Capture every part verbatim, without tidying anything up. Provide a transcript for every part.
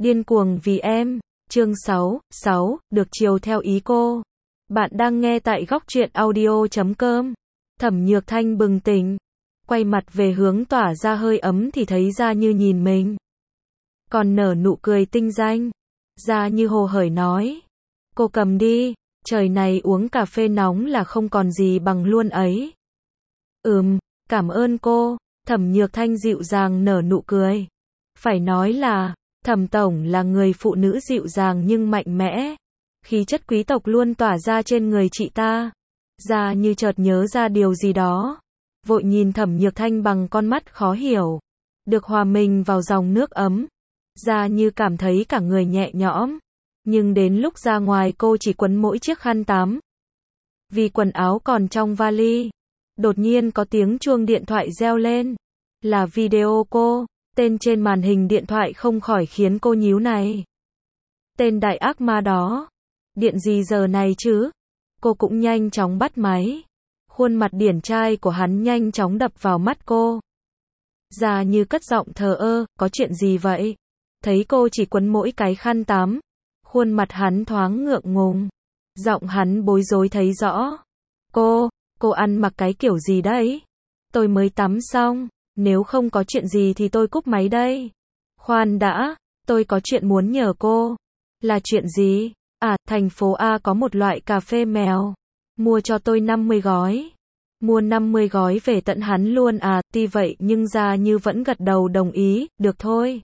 Điên cuồng vì em. Chương sáu, sáu, được chiều theo ý cô. Bạn đang nghe tại góc truyện audio chấm com. Thẩm Nhược Thanh bừng tỉnh, quay mặt về hướng tỏa ra hơi ấm thì thấy Gia Như nhìn mình, còn nở nụ cười tinh danh. Gia Như hồ hởi nói, cô cầm đi, trời này uống cà phê nóng là không còn gì bằng luôn ấy. Ừm, cảm ơn cô. Thẩm Nhược Thanh dịu dàng nở nụ cười. Phải nói là, Thẩm tổng là người phụ nữ dịu dàng nhưng mạnh mẽ. Khí chất quý tộc luôn tỏa ra trên người chị ta. Gia Như chợt nhớ ra điều gì đó, vội nhìn Thẩm Nhược Thanh bằng con mắt khó hiểu. Được hòa mình vào dòng nước ấm, Gia Như cảm thấy cả người nhẹ nhõm. Nhưng đến lúc ra ngoài cô chỉ quấn mỗi chiếc khăn tắm, vì quần áo còn trong vali. Đột nhiên có tiếng chuông điện thoại reo lên. Là video cô. Tên trên màn hình điện thoại không khỏi khiến cô nhíu này. Tên đại ác ma đó. Điện gì giờ này chứ? Cô cũng nhanh chóng bắt máy. Khuôn mặt điển trai của hắn nhanh chóng đập vào mắt cô. Gia Như cất giọng thờ ơ, có chuyện gì vậy? Thấy cô chỉ quấn mỗi cái khăn tắm, khuôn mặt hắn thoáng ngượng ngùng. Giọng hắn bối rối thấy rõ. Cô, cô ăn mặc cái kiểu gì đấy? Tôi mới tắm xong, nếu không có chuyện gì thì tôi cúp máy đây. Khoan đã, tôi có chuyện muốn nhờ cô. Là chuyện gì? À, thành phố A có một loại cà phê mèo. Mua cho tôi năm mươi gói. Mua năm mươi gói về tận hắn luôn à? Tuy vậy nhưng Gia Như vẫn gật đầu đồng ý, được thôi.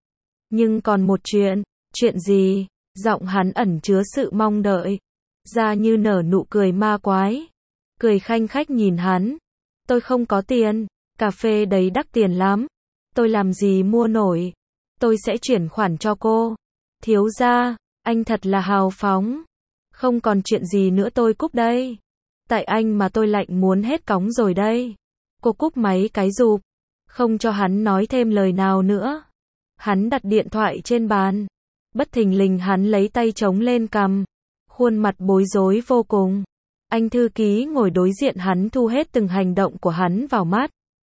Nhưng còn một chuyện. Chuyện gì? Giọng hắn ẩn chứa sự mong đợi. Gia Như nở nụ cười ma quái, cười khanh khách nhìn hắn. Tôi không có tiền, cà phê đấy đắt tiền lắm. Tôi làm gì mua nổi. Tôi sẽ chuyển khoản cho cô. Thiếu gia, anh thật là hào phóng. Không còn chuyện gì nữa tôi cúp đây. Tại anh mà tôi lạnh muốn hết cóng rồi đây. Cô cúp máy cái rụp. Không cho hắn nói thêm lời nào nữa. Hắn đặt điện thoại trên bàn. Bất thình lình hắn lấy tay chống lên cằm, khuôn mặt bối rối vô cùng. Anh thư ký ngồi đối diện hắn thu hết từng hành động của hắn vào mắt.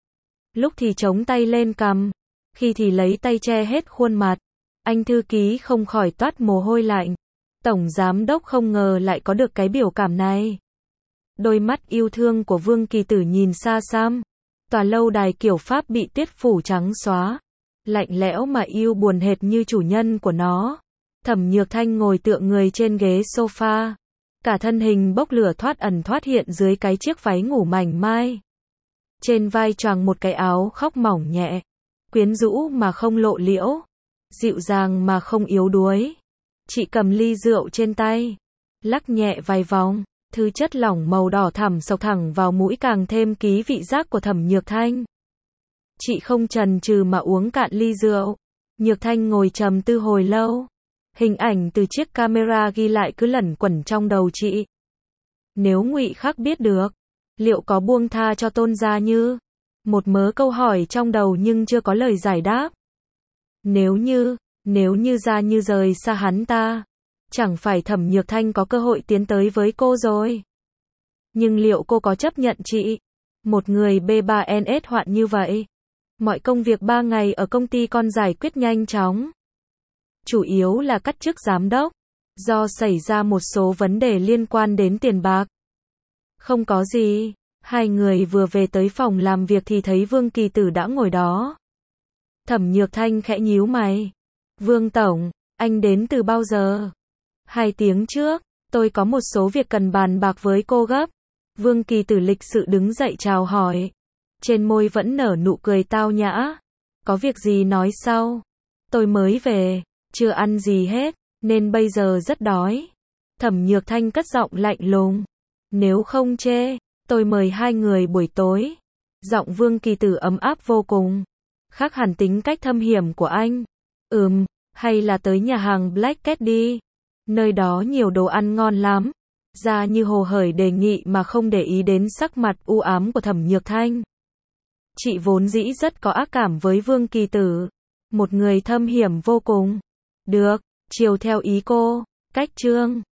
Lúc thì chống tay lên cằm, khi thì lấy tay che hết khuôn mặt. Anh thư ký không khỏi toát mồ hôi lạnh. Tổng giám đốc không ngờ lại có được cái biểu cảm này. Đôi mắt yêu thương của Vương Kỳ Tử nhìn xa xăm. Tòa lâu đài kiểu Pháp bị tuyết phủ trắng xóa, lạnh lẽo mà yêu buồn hệt như chủ nhân của nó. Thẩm Nhược Thanh ngồi tựa người trên ghế sofa, cả thân hình bốc lửa thoát ẩn thoát hiện dưới cái chiếc váy ngủ mảnh mai. Trên vai choàng một cái áo khóc mỏng nhẹ, quyến rũ mà không lộ liễu, dịu dàng mà không yếu đuối. Chị cầm ly rượu trên tay, lắc nhẹ vài vòng, thứ chất lỏng màu đỏ thẳm xộc thẳng vào mũi càng thêm ký vị giác của Thẩm Nhược Thanh. Chị không chần chừ mà uống cạn ly rượu. Nhược Thanh ngồi trầm tư hồi lâu. Hình ảnh từ chiếc camera ghi lại cứ lẩn quẩn trong đầu chị. Nếu Ngụy Khắc biết được, liệu có buông tha cho Tôn Gia Như? Một mớ câu hỏi trong đầu nhưng chưa có lời giải đáp. Nếu như, nếu như Gia Như rời xa hắn ta, chẳng phải Thẩm Nhược Thanh có cơ hội tiến tới với cô rồi. Nhưng liệu cô có chấp nhận chị? Một người B ba N S hoạn như vậy. Mọi công việc ba ngày ở công ty con giải quyết nhanh chóng. Chủ yếu là cắt chức giám đốc, do xảy ra một số vấn đề liên quan đến tiền bạc. Không có gì, hai người vừa về tới phòng làm việc thì thấy Vương Kỳ Tử đã ngồi đó. Thẩm Nhược Thanh khẽ nhíu mày. Vương Tổng, anh đến từ bao giờ? Hai tiếng trước, tôi có một số việc cần bàn bạc với cô gấp. Vương Kỳ Tử lịch sự đứng dậy chào hỏi. Trên môi vẫn nở nụ cười tao nhã. Có việc gì nói sau. Tôi mới về, chưa ăn gì hết, nên bây giờ rất đói. Thẩm Nhược Thanh cất giọng lạnh lùng. Nếu không chê, tôi mời hai người buổi tối. Giọng Vương Kỳ Tử ấm áp vô cùng, khác hẳn tính cách thâm hiểm của anh. Ừm, hay là tới nhà hàng Black Cat đi. Nơi đó nhiều đồ ăn ngon lắm. Gia Như hồ hởi đề nghị mà không để ý đến sắc mặt u ám của Thẩm Nhược Thanh. Chị vốn dĩ rất có ác cảm với Vương Kỳ Tử, một người thâm hiểm vô cùng. Được, chiều theo ý cô. Cách chương